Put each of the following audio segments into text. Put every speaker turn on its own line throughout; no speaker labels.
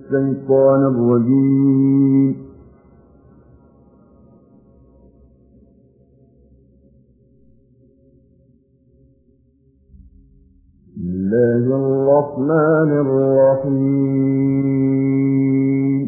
الشيطان الرجيم. بسم الله الرحمن الرحيم.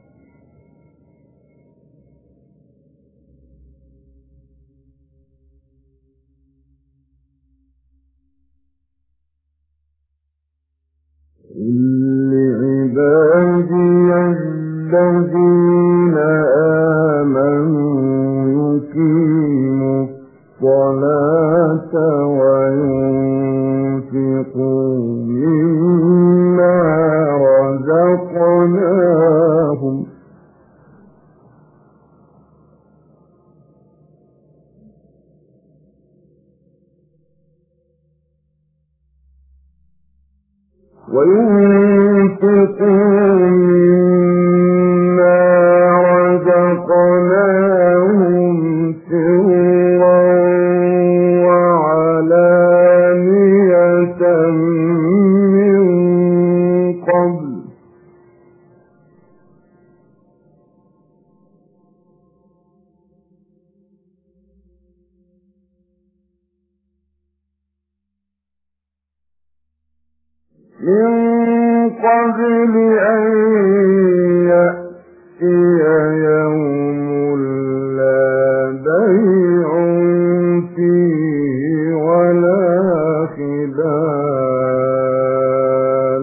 لعبادي الذين آمنوا يقيموا الصلاة وينفقوا مما رزقناهم سرا وعلانية من قبل أن يأتي يوم لا بيع فيه ولا خلال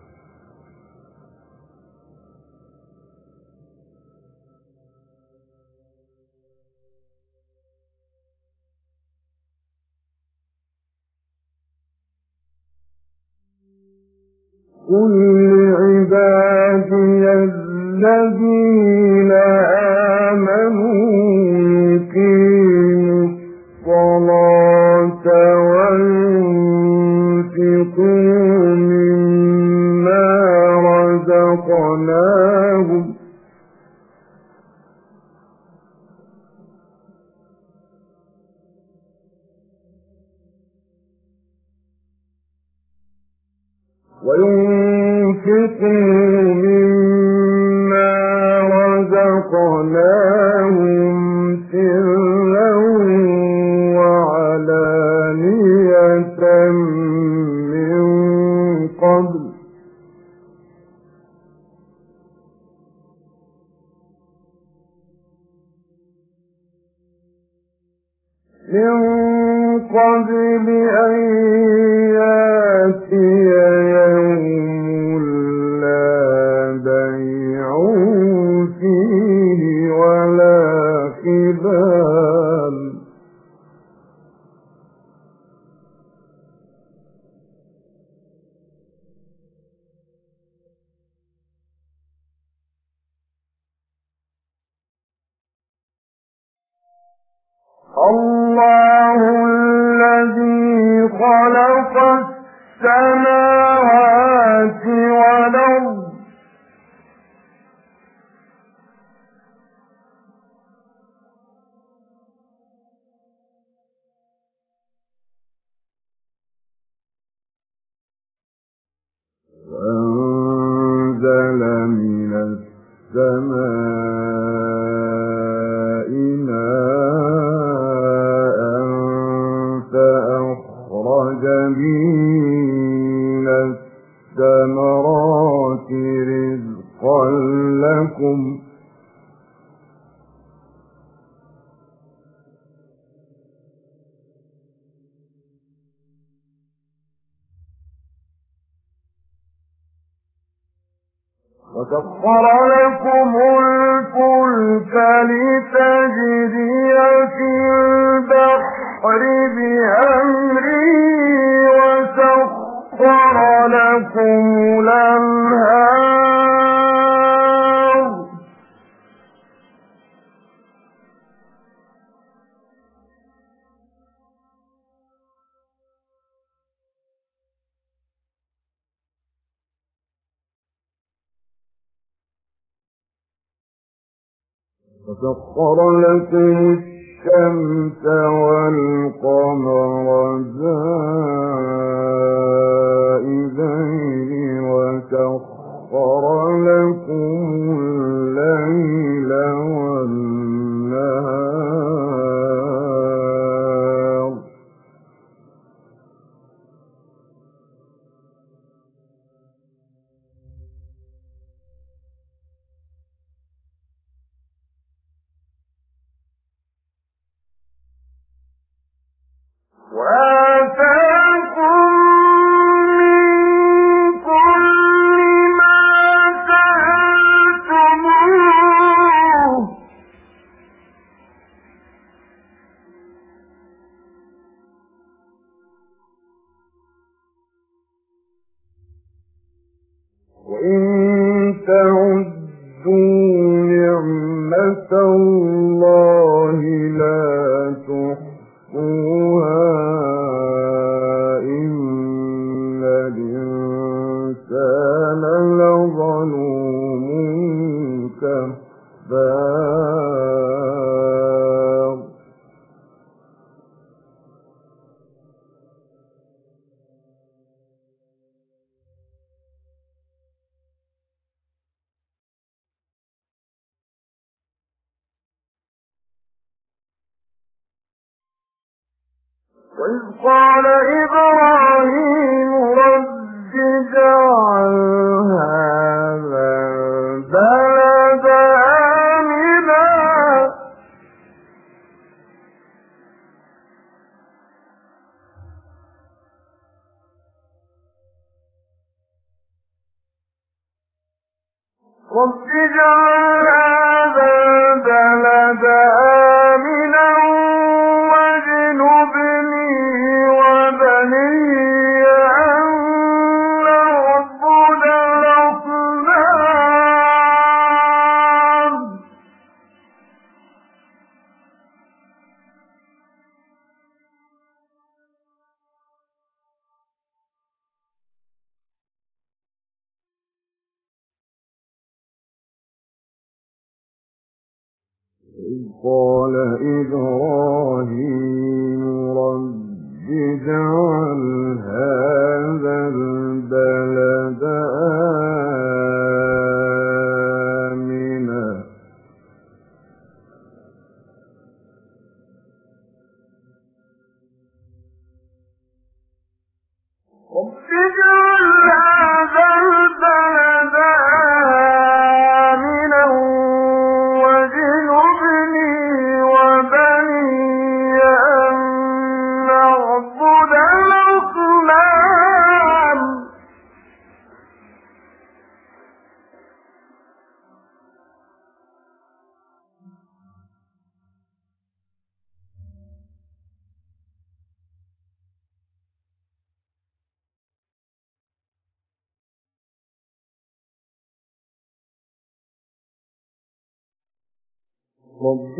قل لعبادي الذين آمنوا يقيموا الصلاة وينفقوا مما رزقناهم سرا وعلانية من قبل أن يأتي يوم لا بيع فيه ولا خلال الله الذي خلق السماوات والأرض وأنزل من السماء ماء فأخرج به من الثمرات رزقا لكم وسخر لكم الفلك لتجري في البحر بأمره وسخر لكم الأنهار وسخر لكم الشمس والقمر دائبين وسخر لكم وإذ قال إبراهيم رب اجعل هذا البلد آمنا رب اجعل هذا البلد آمنا واجنبني وبني أن نعبد الأصنام إذ قال إبراهيم رب اجعل هذا البلد آمنا رب اجعل هذا البلد آمنا واجنبني وبني أن نعبد الأصنام رب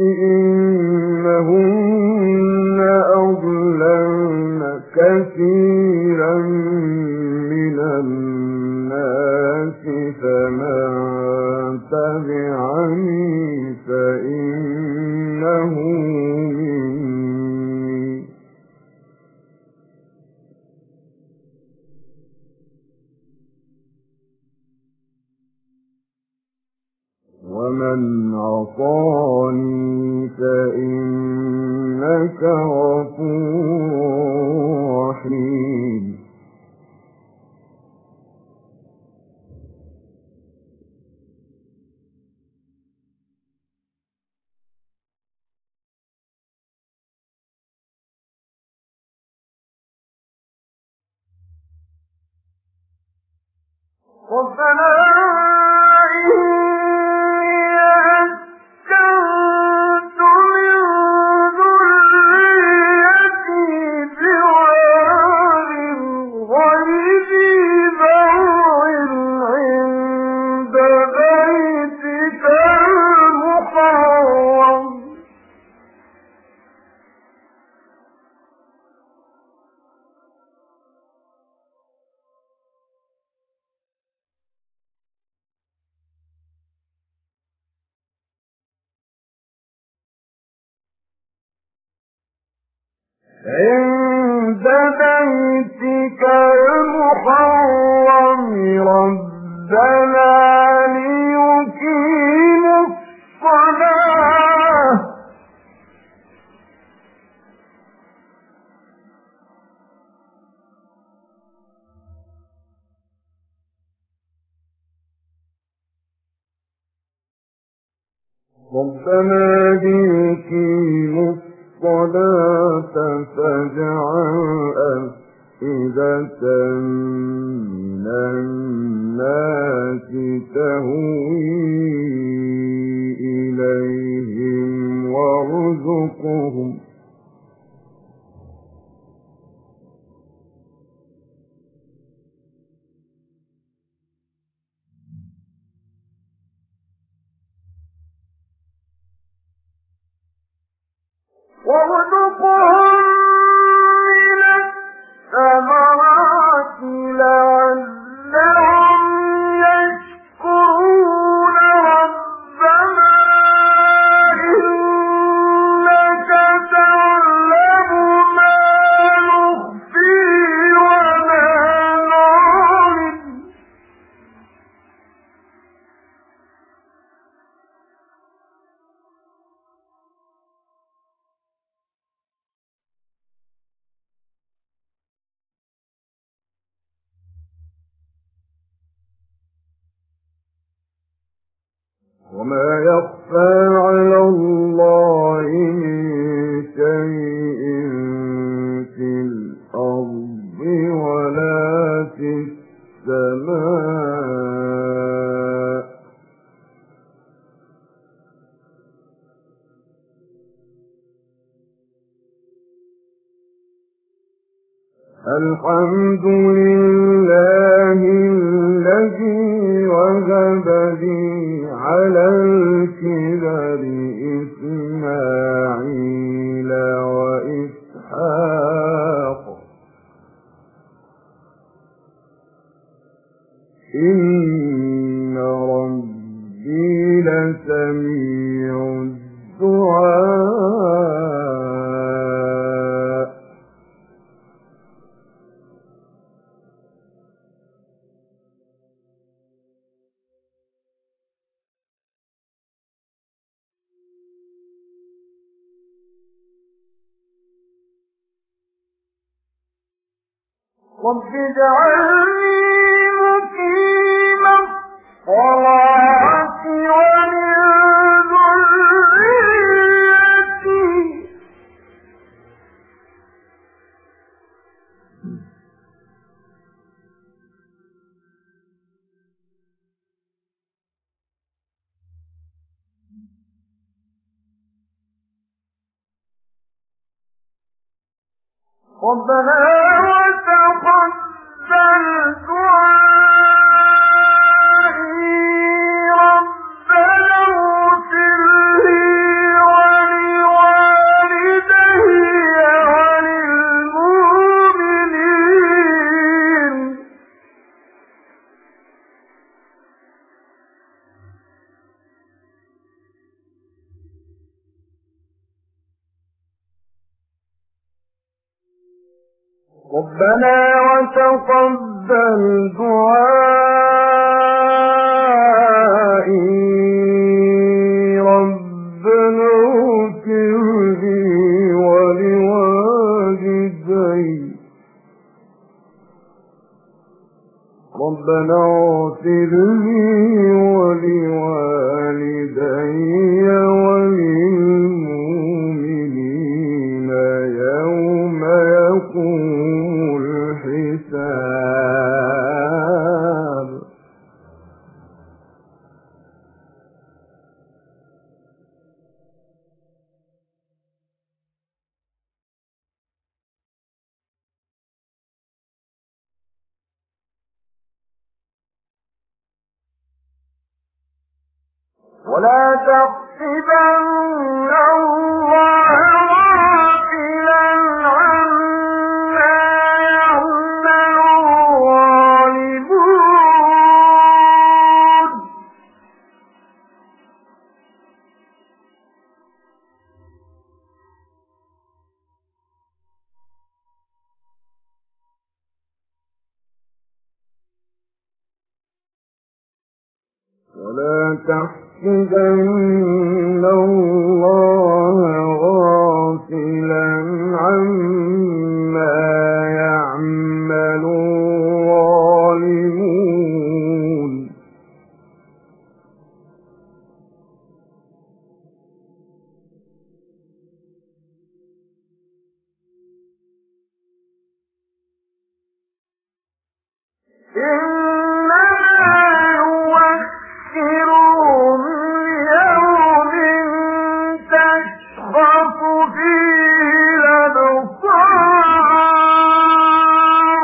إنهن أضللن كثيرا من الناس فمن تبعني فإنه مني ومن عصاني فإنك غفور رحيم ربنا إني أسكنت من ذريتي بواد غير ذي زرع عند بيتك المحرم عند بيتك المحرم ربنا ليقيموا الصلاة ربنا ليقيموا الصلاة فاجعل أفئدة من الناس تهوي إليهم وارزقهم من الثمرات لعلهم يشكرون ربنا إنك تعلم ما نخفي وما نعلن وما يخفى على الله من شيء في الأرض ولا في السماء. الحمد لله الذي وهب لي على الكبر إسماعيل وإسحاق إن ربي لسميع الدعاء. رب اجعلني مقيم الصلاة ومن ذريتي ربنا وتقبل دعائي ربنا اغفر لي ولوالدي وللمؤمنين. ربنا وتقبل دعائي ربنا اغفر لي ولوالدي ربنا اغفر لي ولوالدي وللمؤمنين يوم يقوم الحساب. ولا تحسبن الله غافلا عما يعمل الظالمون ولا تحسبن الله غافلا عما يعمل الظالمون إنما يوخرهم ليوم تشخص فيه الأبصار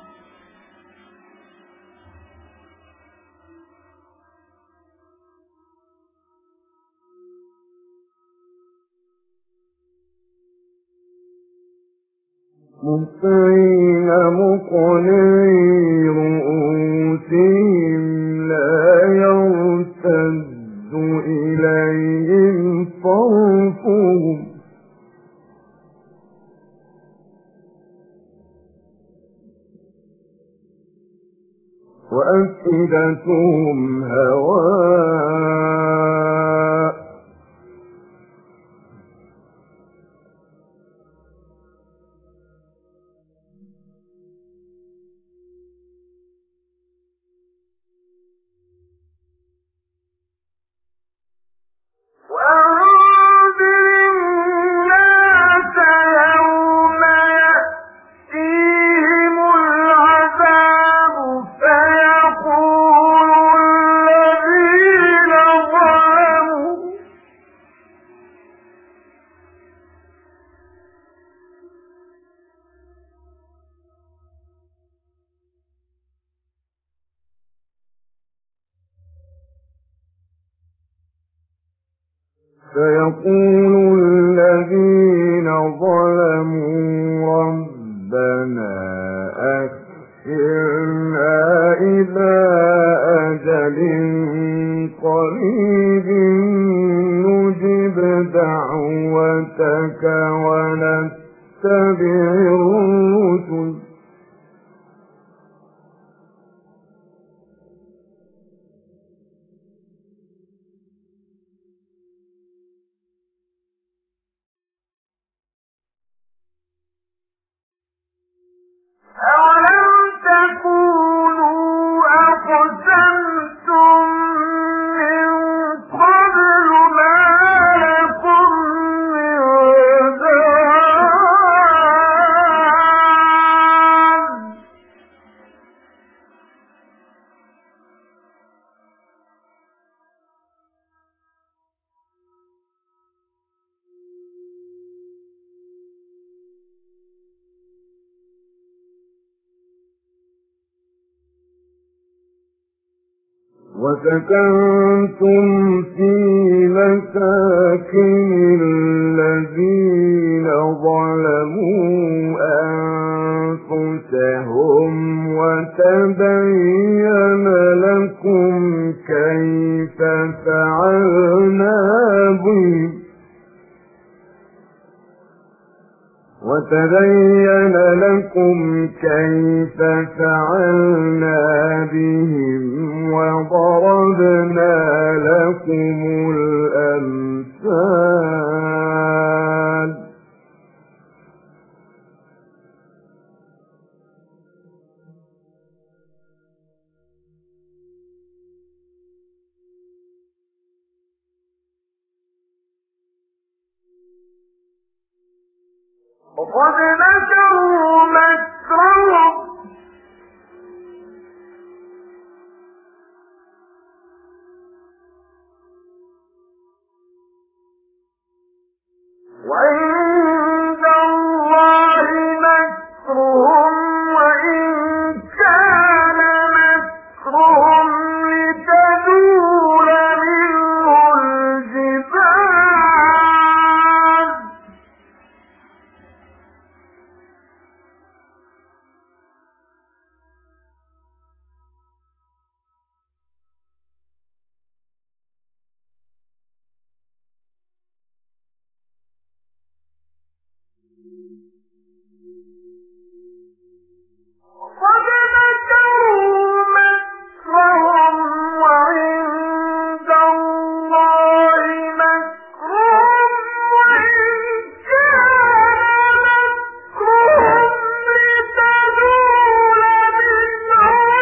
مهطعين مقنعي رؤوسهم لا يرتد إليهم طرفهم وأفئدتهم هواء. سيقول الذين ظلموا ربنا أخرنا إلى أجل قريب نجب دعوتك ونتبع الرسل أولم تكونوا أقسمتم من قبل ما لكم من زوال وسكنتم في مساكن الذين ظلموا أنفسهم وتبين لكم كيف فعلنا بهم وتبين لكم كيف فعلنا بهم وضربنا لكم الأمثال وقد مكروا مكرهم وعند الله مكرهم وإن كان مكرهم لتزول منه الجبال قد مكروا مكرهم وعند الله مكرهم وإن كان مكرهم لتزول منه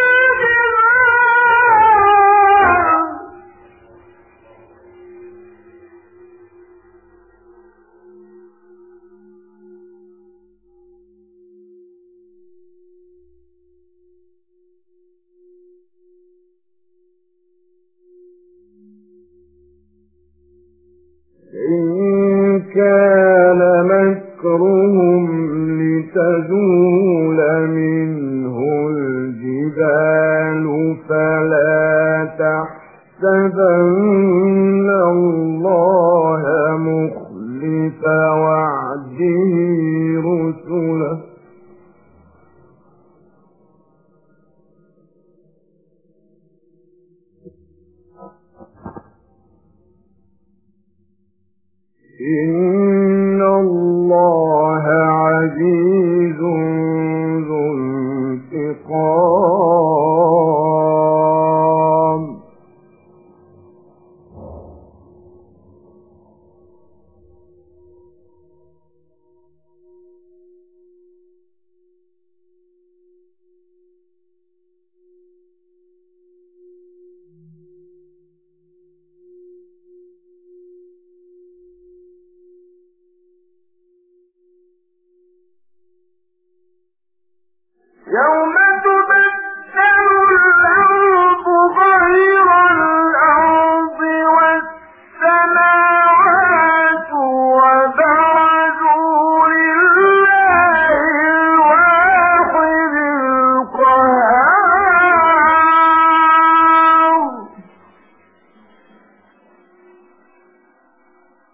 الجبال إن كان مكرهم لتزول منه الجبال فلا تحسبن الله مخلف وعده رسله إن الله عزيز ذو انتقام يوم تبدل الأرض غير الأرض والسماوات وبرزوا لله الواحد القهار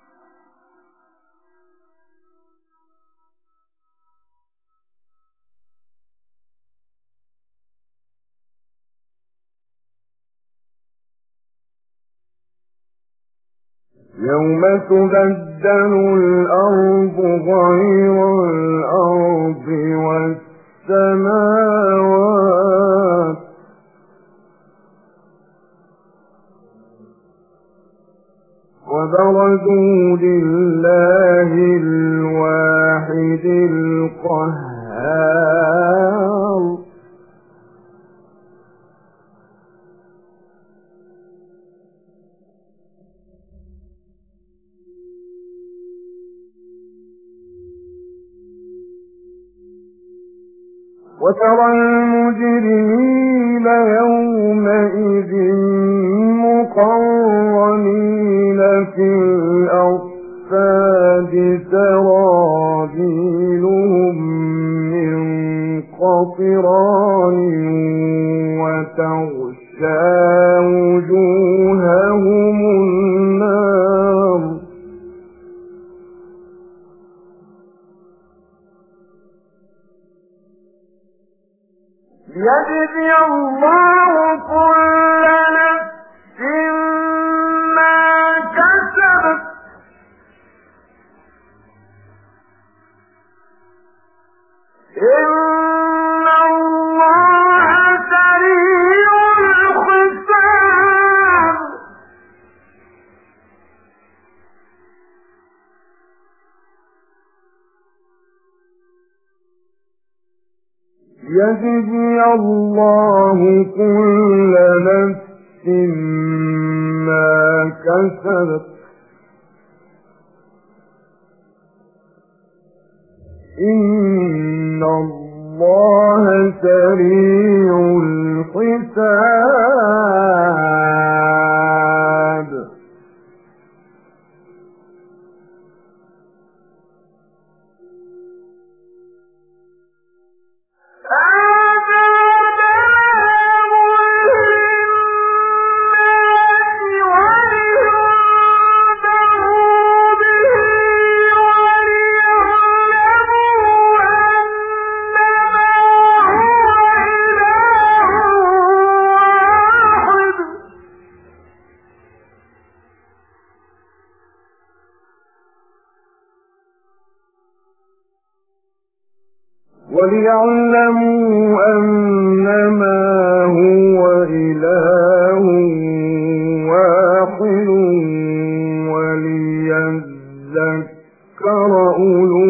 يوم تبدل الأرض غير الأرض والسماوات وبرزوا لله الواحد القهار وترى المجرمين يومئذ مقرنين في الأصفاد سرابيلهم من قطران وتغشى وجوههم النار ليجزي الله كل نفس ما كسبت إن الله سريع الحساب يجزي الله كل نفس ما كسبت إن الله سريع الحساب وليعلموا أنما هو إله واحد وليذكر أولو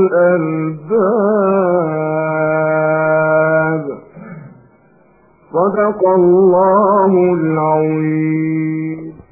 الألباب صدق الله العظيم.